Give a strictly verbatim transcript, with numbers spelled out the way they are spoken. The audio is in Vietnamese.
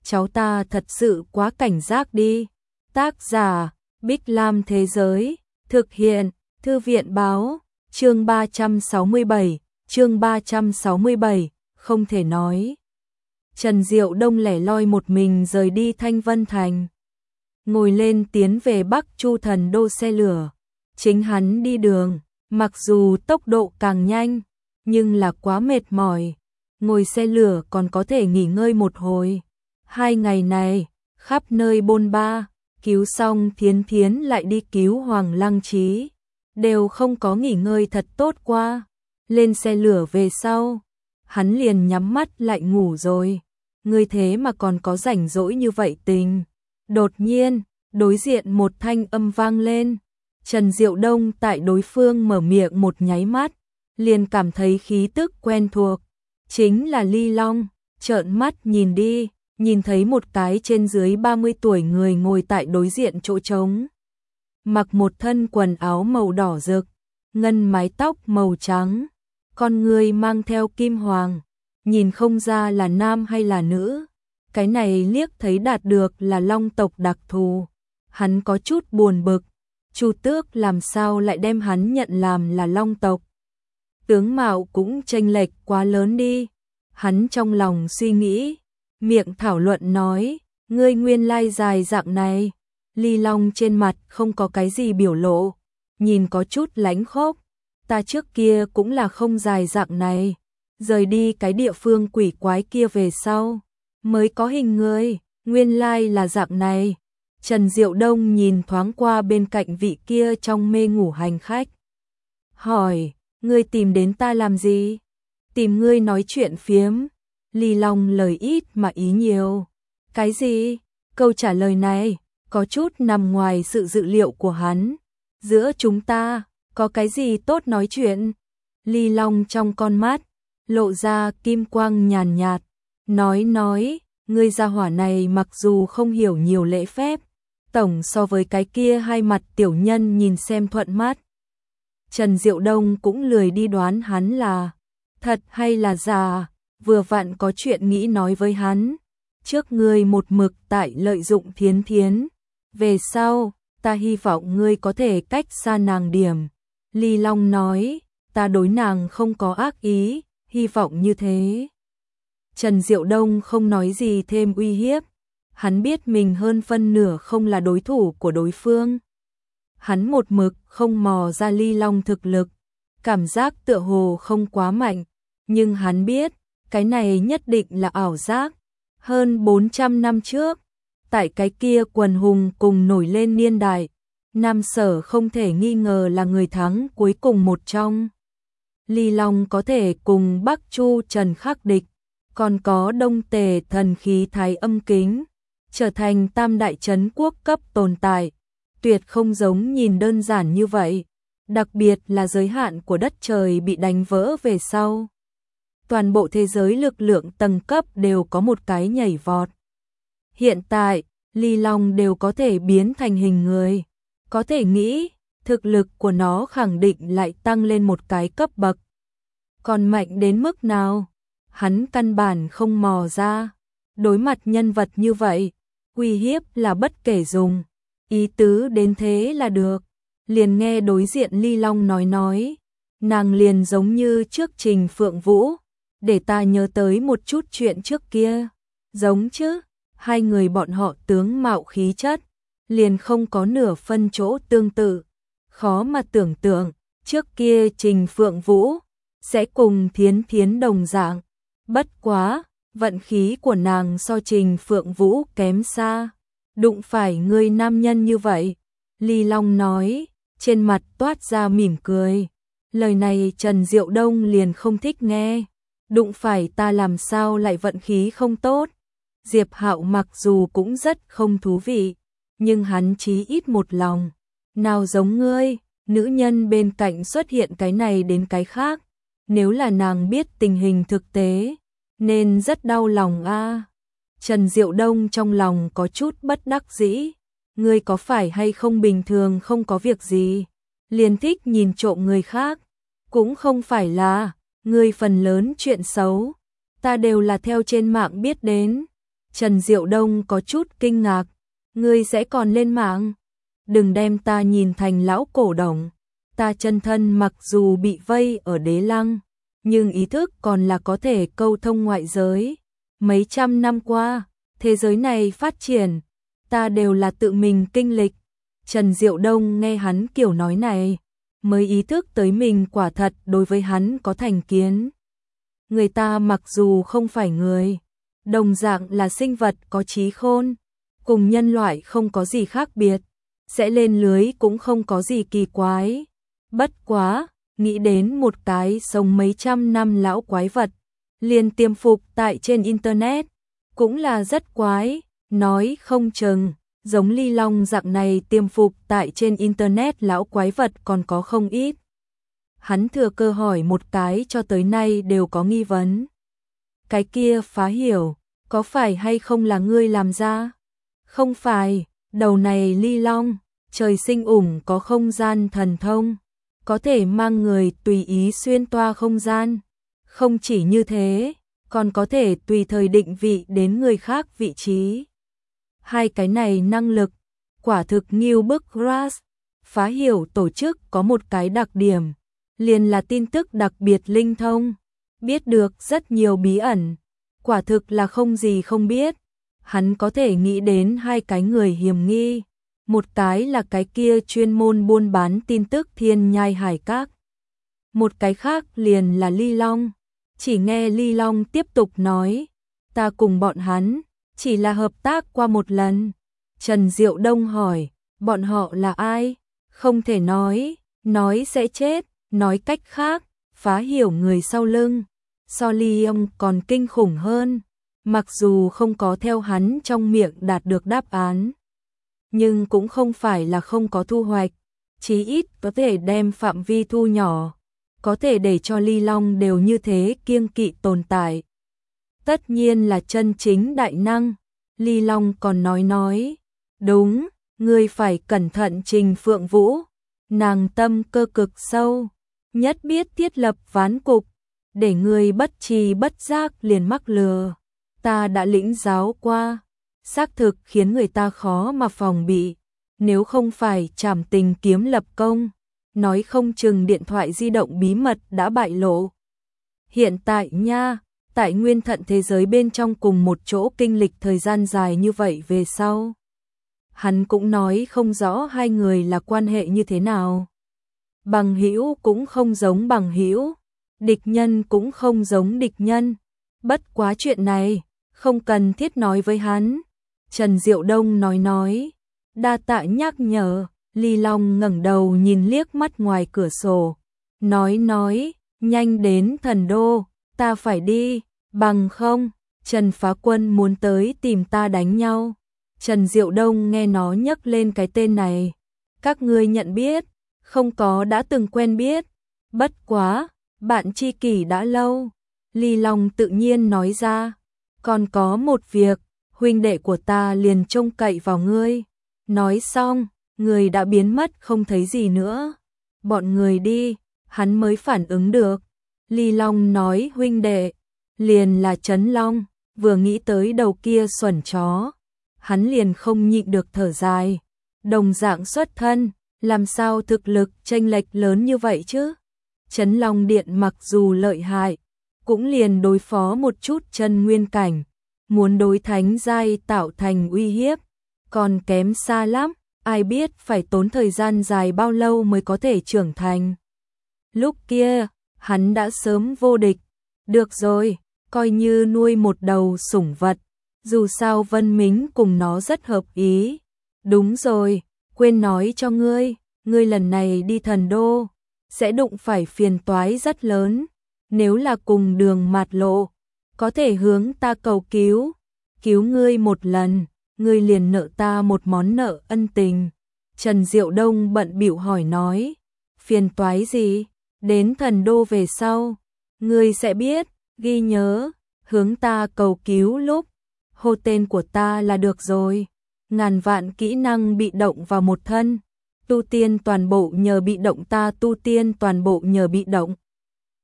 cháu ta thật sự quá cảnh giác đi. Tác giả, Bích Lam Thế Giới, thực hiện, Thư viện Báo, chương ba trăm sáu mươi bảy, chương ba trăm sáu mươi bảy, không thể nói. Trần Diệu Đông lẻ loi một mình rời đi Thanh Vân Thành. Ngồi lên tiến về Bắc Chu Thần Đô xe lửa. Chính hắn đi đường, mặc dù tốc độ càng nhanh, nhưng là quá mệt mỏi. Ngồi xe lửa còn có thể nghỉ ngơi một hồi. Hai ngày này, khắp nơi bôn ba, cứu xong Thiến Thiến lại đi cứu Hoàng Lăng Trí. Đều không có nghỉ ngơi thật tốt qua. Lên xe lửa về sau, hắn liền nhắm mắt lại ngủ rồi. Ngươi thế mà còn có rảnh rỗi như vậy tình. Đột nhiên, đối diện một thanh âm vang lên. Trần Diệu Đông tại đối phương mở miệng một nháy mắt, liền cảm thấy khí tức quen thuộc. Chính là Ly Long, trợn mắt nhìn đi, nhìn thấy một cái trên dưới ba mươi tuổi người ngồi tại đối diện chỗ trống. Mặc một thân quần áo màu đỏ rực, ngân mái tóc màu trắng, con người mang theo kim hoàng, nhìn không ra là nam hay là nữ. Cái này liếc thấy đạt được là Long tộc đặc thù. Hắn có chút buồn bực, Chu Tước làm sao lại đem hắn nhận làm là Long tộc. Tướng mạo cũng chênh lệch quá lớn đi. Hắn trong lòng suy nghĩ, miệng thảo luận nói, ngươi nguyên lai dài dạng này. Ly Long trên mặt không có cái gì biểu lộ, nhìn có chút lãnh khốc. Ta trước kia cũng là không dài dạng này, rời đi cái địa phương quỷ quái kia về sau, mới có hình người, nguyên lai là dạng này. Trần Diệu Đông nhìn thoáng qua bên cạnh vị kia trong mê ngủ hành khách. Hỏi, ngươi tìm đến ta làm gì? Tìm ngươi nói chuyện phiếm. Ly Long lời ít mà ý nhiều. Cái gì? Câu trả lời này có chút nằm ngoài sự dự liệu của hắn. Giữa chúng ta, có cái gì tốt nói chuyện? Ly Long trong con mắt, lộ ra kim quang nhàn nhạt. Nói nói, ngươi gia hỏa này mặc dù không hiểu nhiều lễ phép, tổng so với cái kia hai mặt tiểu nhân nhìn xem thuận mắt. Trần Diệu Đông cũng lười đi đoán hắn là thật hay là giả, vừa vặn có chuyện nghĩ nói với hắn. Trước ngươi một mực tại lợi dụng Thiến Thiến, về sau, ta hy vọng ngươi có thể cách xa nàng điểm. Ly Long nói, ta đối nàng không có ác ý, hy vọng như thế. Trần Diệu Đông không nói gì thêm uy hiếp. Hắn biết mình hơn phân nửa không là đối thủ của đối phương. Hắn một mực không mò ra Ly Long thực lực, cảm giác tựa hồ không quá mạnh, nhưng hắn biết, cái này nhất định là ảo giác. Hơn bốn trăm năm trước, tại cái kia quần hùng cùng nổi lên niên đại, Nam Sở không thể nghi ngờ là người thắng cuối cùng một trong. Ly Long có thể cùng Bắc Chu Trần khắc địch, còn có Đông Tề thần khí Thái Âm Kính, trở thành tam đại trấn quốc cấp tồn tại, tuyệt không giống nhìn đơn giản như vậy, đặc biệt là giới hạn của đất trời bị đánh vỡ về sau. Toàn bộ thế giới lực lượng tầng cấp đều có một cái nhảy vọt. Hiện tại, Ly Long đều có thể biến thành hình người, có thể nghĩ, thực lực của nó khẳng định lại tăng lên một cái cấp bậc. Còn mạnh đến mức nào? Hắn căn bản không mò ra. Đối mặt nhân vật như vậy, uy hiếp là bất kể dùng, ý tứ đến thế là được. Liền nghe đối diện Ly Long nói nói, nàng liền giống như trước Trình Phượng Vũ, để ta nhớ tới một chút chuyện trước kia. Giống chứ, hai người bọn họ tướng mạo khí chất, liền không có nửa phân chỗ tương tự. Khó mà tưởng tượng, trước kia Trình Phượng Vũ sẽ cùng Thiến Thiến đồng dạng. Bất quá, vận khí của nàng so Trình Phượng Vũ kém xa. Đụng phải người nam nhân như vậy. Ly Long nói, trên mặt toát ra mỉm cười. Lời này Trần Diệu Đông liền không thích nghe. Đụng phải ta làm sao lại vận khí không tốt. Diệp Hạo mặc dù cũng rất không thú vị, nhưng hắn chí ít một lòng. Nào giống ngươi, nữ nhân bên cạnh xuất hiện cái này đến cái khác. Nếu là nàng biết tình hình thực tế, nên rất đau lòng a. À. Trần Diệu Đông trong lòng có chút bất đắc dĩ. Ngươi có phải hay không bình thường không có việc gì, liền thích nhìn trộm người khác. Cũng không phải là, ngươi phần lớn chuyện xấu, ta đều là theo trên mạng biết đến. Trần Diệu Đông có chút kinh ngạc, ngươi sẽ còn lên mạng? Đừng đem ta nhìn thành lão cổ đồng. Ta chân thân mặc dù bị vây ở đế lăng, nhưng ý thức còn là có thể câu thông ngoại giới. Mấy trăm năm qua, thế giới này phát triển, ta đều là tự mình kinh lịch. Trần Diệu Đông nghe hắn kiểu nói này, mới ý thức tới mình quả thật đối với hắn có thành kiến. Người ta mặc dù không phải người, đồng dạng là sinh vật có trí khôn, cùng nhân loại không có gì khác biệt, sẽ lên lưới cũng không có gì kỳ quái. Bất quá, nghĩ đến một cái sống mấy trăm năm lão quái vật, liền tiềm phục tại trên internet, cũng là rất quái, nói không chừng, giống Ly Long dạng này tiềm phục tại trên internet lão quái vật còn có không ít. Hắn thừa cơ hỏi một cái cho tới nay đều có nghi vấn. Cái kia Phá Hiểu, có phải hay không là ngươi làm ra? Không phải, đầu này Ly Long, trời sinh ủng có không gian thần thông, có thể mang người tùy ý xuyên toa không gian. Không chỉ như thế, còn có thể tùy thời định vị đến người khác vị trí. Hai cái này năng lực, quả thực nghiêu bức Grass. Phá Hiểu tổ chức có một cái đặc điểm, liền là tin tức đặc biệt linh thông, biết được rất nhiều bí ẩn, quả thực là không gì không biết. Hắn có thể nghĩ đến hai cái người hiểm nghi, một cái là cái kia chuyên môn buôn bán tin tức Thiên Nhai Hải Các, một cái khác liền là Ly Long. Chỉ nghe Ly Long tiếp tục nói, ta cùng bọn hắn chỉ là hợp tác qua một lần. Trần Diệu Đông hỏi, bọn họ là ai? Không thể nói, nói sẽ chết. Nói cách khác, Phá Hiểu người sau lưng, so Ly Long còn kinh khủng hơn. Mặc dù không có theo hắn trong miệng đạt được đáp án, nhưng cũng không phải là không có thu hoạch, chí ít có thể đem phạm vi thu nhỏ, có thể để cho Ly Long đều như thế kiêng kỵ tồn tại. Tất nhiên là chân chính đại năng. Ly Long còn nói nói, đúng, ngươi phải cẩn thận Trình Phượng Vũ, nàng tâm cơ cực sâu, nhất biết thiết lập ván cục, để ngươi bất tri bất giác liền mắc lừa. Ta đã lĩnh giáo qua, xác thực khiến người ta khó mà phòng bị, nếu không phải Trảm Tình kiếm lập công, nói không chừng điện thoại di động bí mật đã bại lộ. Hiện tại nha, tại nguyên thận thế giới bên trong cùng một chỗ kinh lịch thời gian dài như vậy về sau, hắn cũng nói không rõ hai người là quan hệ như thế nào. Bằng hữu cũng không giống bằng hữu, địch nhân cũng không giống địch nhân. Bất quá chuyện này, không cần thiết nói với hắn. Trần Diệu Đông nói nói, đa tạ nhắc nhở. Ly Long ngẩng đầu nhìn liếc mắt ngoài cửa sổ, nói nói, nhanh đến Thần Đô, ta phải đi, bằng không, Trần Phá Quân muốn tới tìm ta đánh nhau. Trần Diệu Đông nghe nó nhắc lên cái tên này, các ngươi nhận biết, không có đã từng quen biết, bất quá, bạn tri kỷ đã lâu. Ly Long tự nhiên nói ra, còn có một việc, huynh đệ của ta liền trông cậy vào ngươi. Nói xong, người đã biến mất không thấy gì nữa. Bọn người đi, hắn mới phản ứng được. Ly Long nói huynh đệ, liền là Trấn Long, vừa nghĩ tới đầu kia xuẩn chó, hắn liền không nhịn được thở dài. Đồng dạng xuất thân, làm sao thực lực chênh lệch lớn như vậy chứ? Trấn Long Điện mặc dù lợi hại, cũng liền đối phó một chút chân nguyên cảnh, muốn đối thánh giai tạo thành uy hiếp, còn kém xa lắm, ai biết phải tốn thời gian dài bao lâu mới có thể trưởng thành. Lúc kia, hắn đã sớm vô địch. Được rồi, coi như nuôi một đầu sủng vật, dù sao Vân Mính cùng nó rất hợp ý. Đúng rồi, quên nói cho ngươi, ngươi lần này đi Thần Đô, sẽ đụng phải phiền toái rất lớn. Nếu là cùng đường mạt lộ, có thể hướng ta cầu cứu, cứu ngươi một lần, ngươi liền nợ ta một món nợ ân tình. Trần Diệu Đông bận bịu hỏi nói, phiền toái gì? Đến Thần Đô về sau, ngươi sẽ biết, ghi nhớ, hướng ta cầu cứu lúc, hô tên của ta là được rồi. Ngàn vạn kỹ năng bị động vào một thân, tu tiên toàn bộ nhờ bị động, ta tu tiên toàn bộ nhờ bị động.